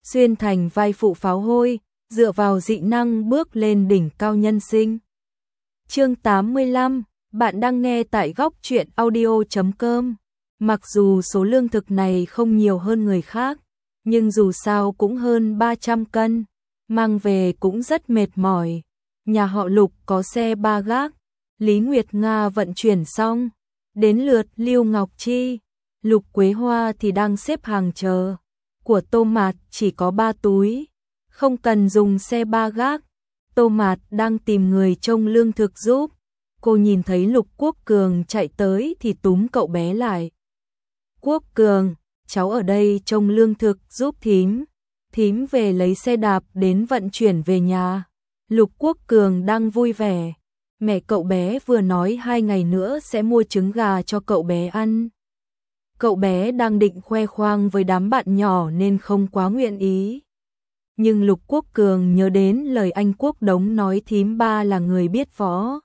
xuyên thành vai phụ pháo hôi, dựa vào dị năng bước lên đỉnh cao nhân sinh. Chương 85, bạn đang nghe tại góc truyện audio.com. Mặc dù số lương thực này không nhiều hơn người khác, nhưng dù sao cũng hơn 300 cân, mang về cũng rất mệt mỏi. Nhà họ Lục có xe ba gác, Lý Nguyệt Nga vận chuyển xong, đến lượt Lưu Ngọc Chi, Lục Quế Hoa thì đang xếp hàng chờ. Của Tô Mạt chỉ có 3 túi, không cần dùng xe ba gác. Tô Mạt đang tìm người trông lương thực giúp. Cô nhìn thấy Lục Quốc Cường chạy tới thì túm cậu bé lại. Quốc Cường, cháu ở đây trông lương thực giúp thím. Thím về lấy xe đạp đến vận chuyển về nhà. Lục Quốc Cường đang vui vẻ. Mẹ cậu bé vừa nói 2 ngày nữa sẽ mua trứng gà cho cậu bé ăn. Cậu bé đang định khoe khoang với đám bạn nhỏ nên không quá nguyện ý. Nhưng Lục Quốc Cường nhớ đến lời anh Quốc Đống nói thím ba là người biết võ.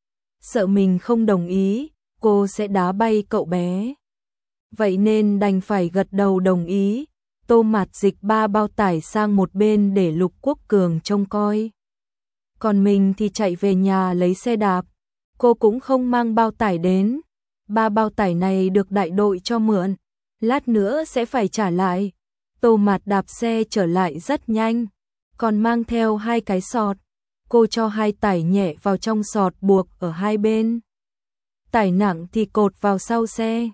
Sợ mình không đồng ý, cô sẽ đá bay cậu bé. Vậy nên đành phải gật đầu đồng ý. Tô Mạt dịch 3 bao tải sang một bên để Lục Quốc Cường trông coi. Còn mình thì chạy về nhà lấy xe đạp. Cô cũng không mang bao tải đến. 3 bao tải này được đại đội cho mượn, lát nữa sẽ phải trả lại. Tô Mạt đạp xe trở lại rất nhanh, còn mang theo 2 cái sọt. Cô cho 2 tải nhẹ vào trong sọt buộc ở hai bên. Tải nặng thì cột vào sau xe.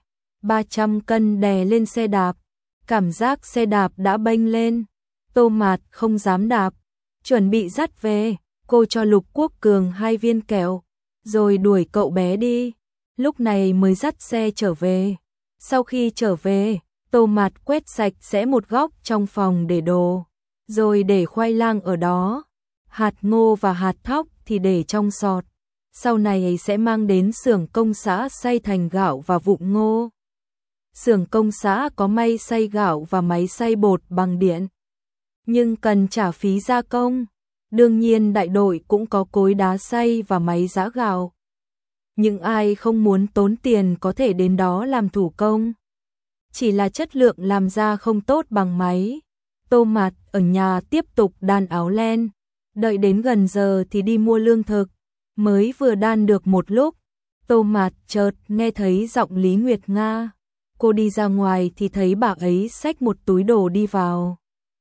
300 cân đè lên xe đạp. Cảm giác xe đạp đã bênh lên. Tô Mạt không dám đạp, chuẩn bị dắt về. Cô cho Lục Quốc Cường 2 viên kẹo, rồi đuổi cậu bé đi. Lúc này mới dắt xe trở về. Sau khi trở về, Tô Mạt quét sạch sẽ một góc trong phòng để đồ, rồi để khoai lang ở đó. Hạt ngô và hạt thóc thì để trong sọt. Sau này sẽ mang đến xưởng công xã xay thành gạo và vụn ngô. Xưởng công xã có máy xay gạo và máy xay bột bằng điện, nhưng cần trả phí gia công. Đương nhiên đại đội cũng có cối đá xay và máy giã gạo. Nhưng ai không muốn tốn tiền có thể đến đó làm thủ công. Chỉ là chất lượng làm ra không tốt bằng máy. Tô Mạt ở nhà tiếp tục đan áo len. Đợi đến gần giờ thì đi mua lương thực. Mới vừa đan được một lúc, Tô Mạt chợt nghe thấy giọng Lý Nguyệt Nga. Cô đi ra ngoài thì thấy bà ấy xách một túi đồ đi vào.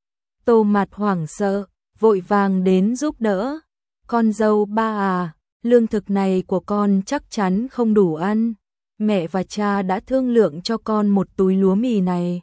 Tô Mạt hoảng sợ, vội vàng đến giúp đỡ. Con dâu ba à, lương thực này của con chắc chắn không đủ ăn. Mẹ và cha đã thương lượng cho con một túi lúa mì này.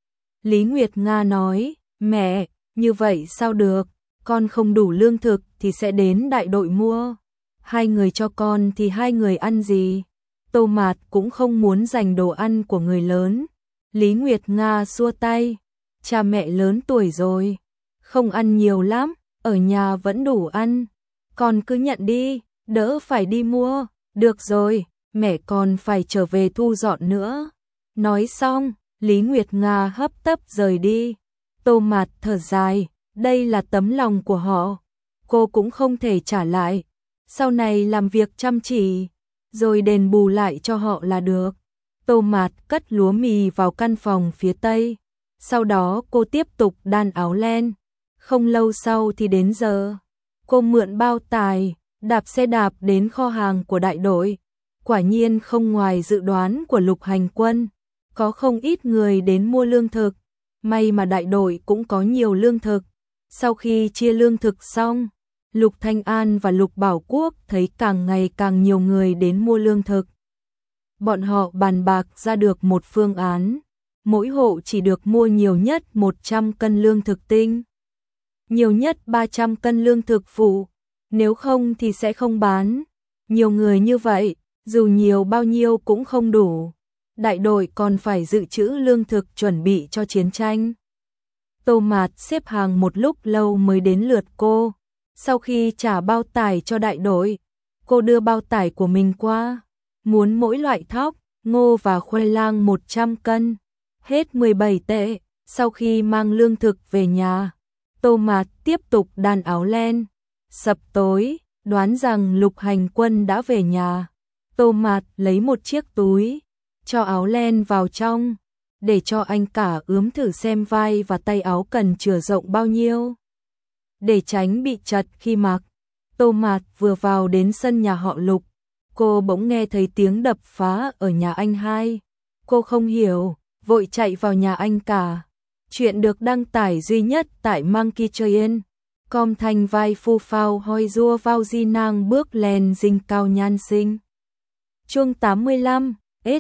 Lý Nguyệt Nga nói, mẹ, như vậy sao được, con không đủ lương thực thì sẽ đến đại đội mua. 2 người cho con thì 2 người ăn gì? Tô Mạt cũng không muốn giành đồ ăn của người lớn. Lý Nguyệt Nga xua tay, cha mẹ lớn tuổi rồi, không ăn nhiều lắm, ở nhà vẫn đủ ăn. Con cứ nhận đi, đỡ phải đi mua. Được rồi, mẹ còn phải trở về thu dọn nữa. Nói xong, Lý Nguyệt Nga hấp tấp rời đi. Tô Mạt thở dài, đây là tấm lòng của họ. Cô cũng không thể trả lại. Sau này làm việc chăm chỉ, rồi đền bù lại cho họ là được. Tô Mạt cất lúa mì vào căn phòng phía tây. Sau đó cô tiếp tục đan áo len. Không lâu sau thì đến giờ. Cô mượn bao tải, đạp xe đạp đến kho hàng của đại đội. Quả nhiên không ngoài dự đoán của Lục Hành Quân. Có không ít người đến mua lương thực. May mà đại đội cũng có nhiều lương thực. Sau khi chia lương thực xong, Lục Thanh An và Lục Bảo Quốc thấy càng ngày càng nhiều người đến mua lương thực. Bọn họ bàn bạc ra được một phương án. Mỗi hộ chỉ được mua nhiều nhất 100 cân lương thực tinh, nhiều nhất 300 cân lương thực phụ, nếu không thì sẽ không bán. Nhiều người như vậy, dù nhiều bao nhiêu cũng không đủ. Đại đội còn phải dự trữ lương thực chuẩn bị cho chiến tranh. Tô Mạt xếp hàng một lúc lâu mới đến lượt cô. Sau khi trả bao tải cho đại đội, cô đưa bao tải của mình qua. Muốn mỗi loại thóc, ngô và khoai lang 100 cân. Hết 17 tệ. Sau khi mang lương thực về nhà, Tô Mạt tiếp tục đan áo len. Sập tối, đoán rằng Lục Hành Quân đã về nhà. Tô Mạt lấy một chiếc túi, cho áo len vào trong, để cho anh cả ướm thử xem vai và tay áo cần chừa rộng bao nhiêu, để tránh bị chật khi mặc. Tô Mạt vừa vào đến sân nhà họ Lục, cô bỗng nghe thấy tiếng đập phá ở nhà anh hai. Cô không hiểu, vội chạy vào nhà anh cả. Chuyện được đăng tải duy nhất tại Monkey Train. Com thanh vai phu phao hoi rua vào di nang bước lên dinh cao nhan sinh. Chương 85,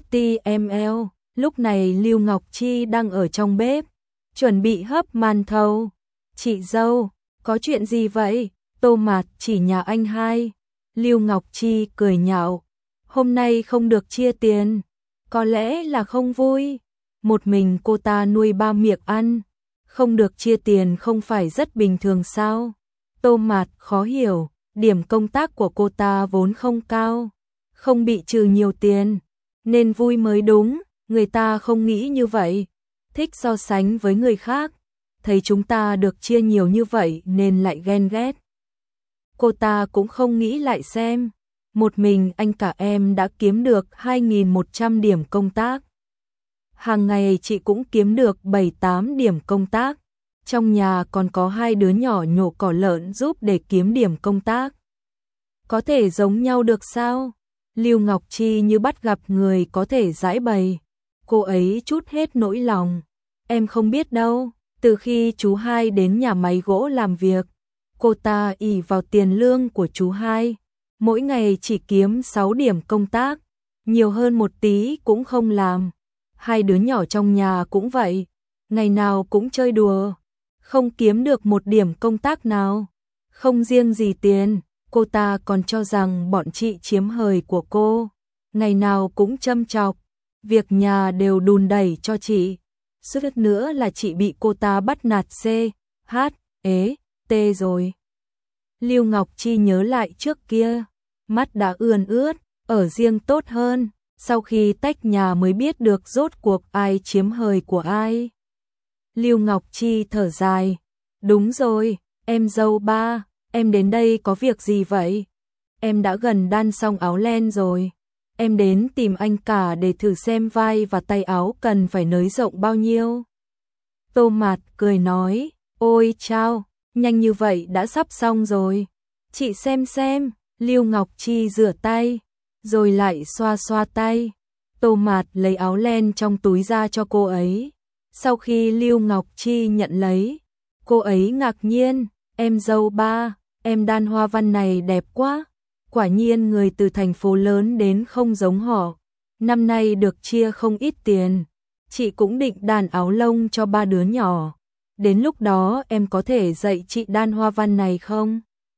STML. Lúc này Lưu Ngọc Chi đang ở trong bếp, chuẩn bị hấp màn thầu. Chị dâu, có chuyện gì vậy? Tô Mạt chỉ nhà anh hai. Lưu Ngọc Chi cười nhạo. Hôm nay không được chia tiền. Có lẽ là không vui. Một mình cô ta nuôi ba miệng ăn. Không được chia tiền không phải rất bình thường sao? Tô Mạt khó hiểu. Điểm công tác của cô ta vốn không cao. Không bị trừ nhiều tiền. Nên vui mới đúng. Người ta không nghĩ như vậy. Thích so sánh với người khác. Thấy chúng ta được chia nhiều như vậy nên lại ghen ghét. Cô ta cũng không nghĩ lại xem. Một mình anh cả em đã kiếm được 2.100 điểm công tác. Hàng ngày chị cũng kiếm được 7-8 điểm công tác. Trong nhà còn có 2 đứa nhỏ nhổ cỏ lợn giúp để kiếm điểm công tác. Có thể giống nhau được sao? Lưu Ngọc Chi như bắt gặp người có thể giải bày. Cô ấy trút hết nỗi lòng. Em không biết đâu, từ khi chú hai đến nhà máy gỗ làm việc, cô ta ỷ vào tiền lương của chú hai. Mỗi ngày chỉ kiếm 6 điểm công tác, nhiều hơn một tí cũng không làm. 2 đứa nhỏ trong nhà cũng vậy, ngày nào cũng chơi đùa, không kiếm được một điểm công tác nào. Không riêng gì tiền, cô ta còn cho rằng bọn chị chiếm hời của cô, ngày nào cũng châm chọc, việc nhà đều đùn đẩy cho chị. Suýt nữa là chị bị cô ta bắt nạt C, H, ế, T rồi. Lưu Ngọc Chi nhớ lại trước kia, mắt đã ươn ướt, ở riêng tốt hơn, sau khi tách nhà mới biết được rốt cuộc ai chiếm hời của ai. Lưu Ngọc Chi thở dài, đúng rồi, em dâu ba, em đến đây có việc gì vậy? Em đã gần đan xong áo len rồi. Em đến tìm anh cả để thử xem vai và tay áo cần phải nới rộng bao nhiêu. Tô Mạt cười nói, ôi chao, nhanh như vậy đã sắp xong rồi. Chị xem. Lưu Ngọc Chi rửa tay, rồi lại xoa xoa tay. Tô Mạt lấy áo len trong túi ra cho cô ấy. Sau khi Lưu Ngọc Chi nhận lấy, cô ấy ngạc nhiên, em dâu ba, em đan hoa văn này đẹp quá. Quả nhiên người từ thành phố lớn đến không giống họ. Năm nay được chia không ít tiền. Chị cũng định đan áo lông cho 3 đứa nhỏ. Đến lúc đó em có thể dạy chị đan hoa văn này không?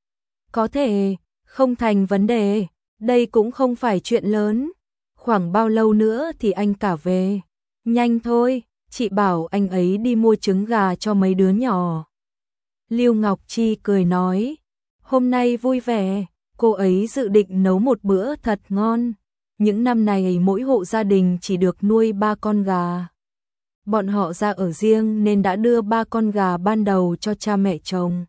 Có thể, không thành vấn đề. Đây cũng không phải chuyện lớn. Khoảng bao lâu nữa thì anh cả về? Nhanh thôi, chị bảo anh ấy đi mua trứng gà cho mấy đứa nhỏ. Lưu Ngọc Chi cười nói, hôm nay vui vẻ. Cô ấy dự định nấu một bữa thật ngon. Những năm này mỗi hộ gia đình chỉ được nuôi 3 con gà. Bọn họ ra ở riêng nên đã đưa 3 con gà ban đầu cho cha mẹ chồng.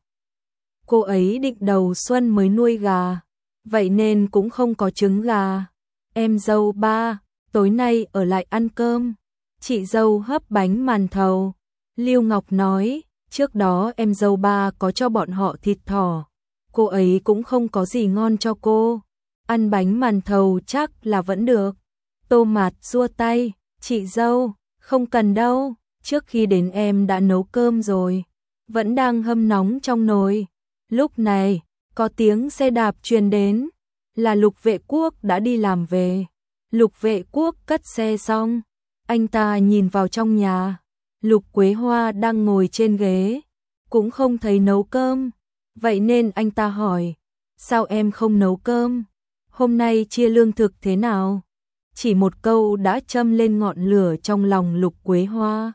Cô ấy định đầu xuân mới nuôi gà, vậy nên cũng không có trứng gà. Em dâu ba, tối nay ở lại ăn cơm. Chị dâu hấp bánh màn thầu. Lưu Ngọc nói, trước đó em dâu ba có cho bọn họ thịt thỏ. Cô ấy cũng không có gì ngon cho cô. Ăn bánh màn thầu chắc là vẫn được. Tô Mạt xua tay, chị dâu, không cần đâu, trước khi đến em đã nấu cơm rồi. Vẫn đang hâm nóng trong nồi. Lúc này, có tiếng xe đạp truyền đến, là Lục Vệ Quốc đã đi làm về. Lục Vệ Quốc cất xe xong, anh ta nhìn vào trong nhà. Lục Quế Hoa đang ngồi trên ghế, cũng không thấy nấu cơm. Vậy nên anh ta hỏi, sao em không nấu cơm? Hôm nay chia lương thực thế nào? Chỉ một câu đã châm lên ngọn lửa trong lòng Lục Quế Hoa.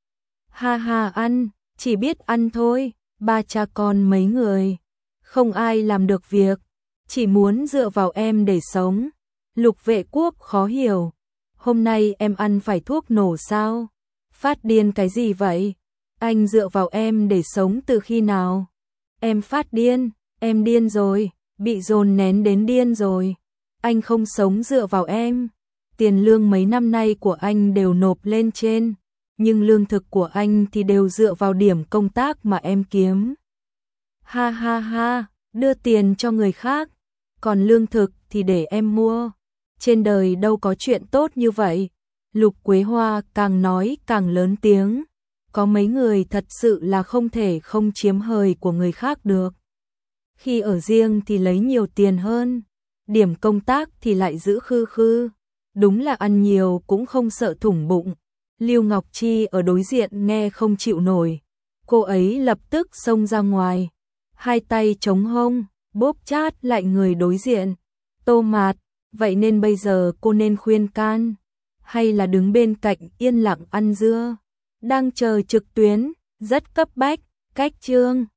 Ha ha, ăn, chỉ biết ăn thôi, 3 cha con mấy người, không ai làm được việc, chỉ muốn dựa vào em để sống. Lục Vệ Quốc khó hiểu, hôm nay em ăn phải thuốc nổ sao? Phát điên cái gì vậy? Anh dựa vào em để sống từ khi nào? Em phát điên, em điên rồi, bị dồn nén đến điên rồi. Anh không sống dựa vào em. Tiền lương mấy năm nay của anh đều nộp lên trên. nhưng lương thực của anh thì đều dựa vào điểm công tác mà em kiếm. Ha ha ha, đưa tiền cho người khác, còn lương thực thì để em mua. Trên đời đâu có chuyện tốt như vậy. Lục Quế Hoa càng nói càng lớn tiếng. Có mấy người thật sự là không thể không chiếm hời của người khác được. Khi ở riêng thì lấy nhiều tiền hơn, điểm công tác thì lại giữ khư khư. Đúng là ăn nhiều cũng không sợ thủng bụng. Lưu Ngọc Chi ở đối diện nghe không chịu nổi. Cô ấy lập tức xông ra ngoài, hai tay chống hông, bóp chát lại người đối diện. Tô Mạt, vậy nên bây giờ cô nên khuyên can, hay là đứng bên cạnh yên lặng ăn dưa? Đang chờ trực tuyến, rất cấp bách, cách chương.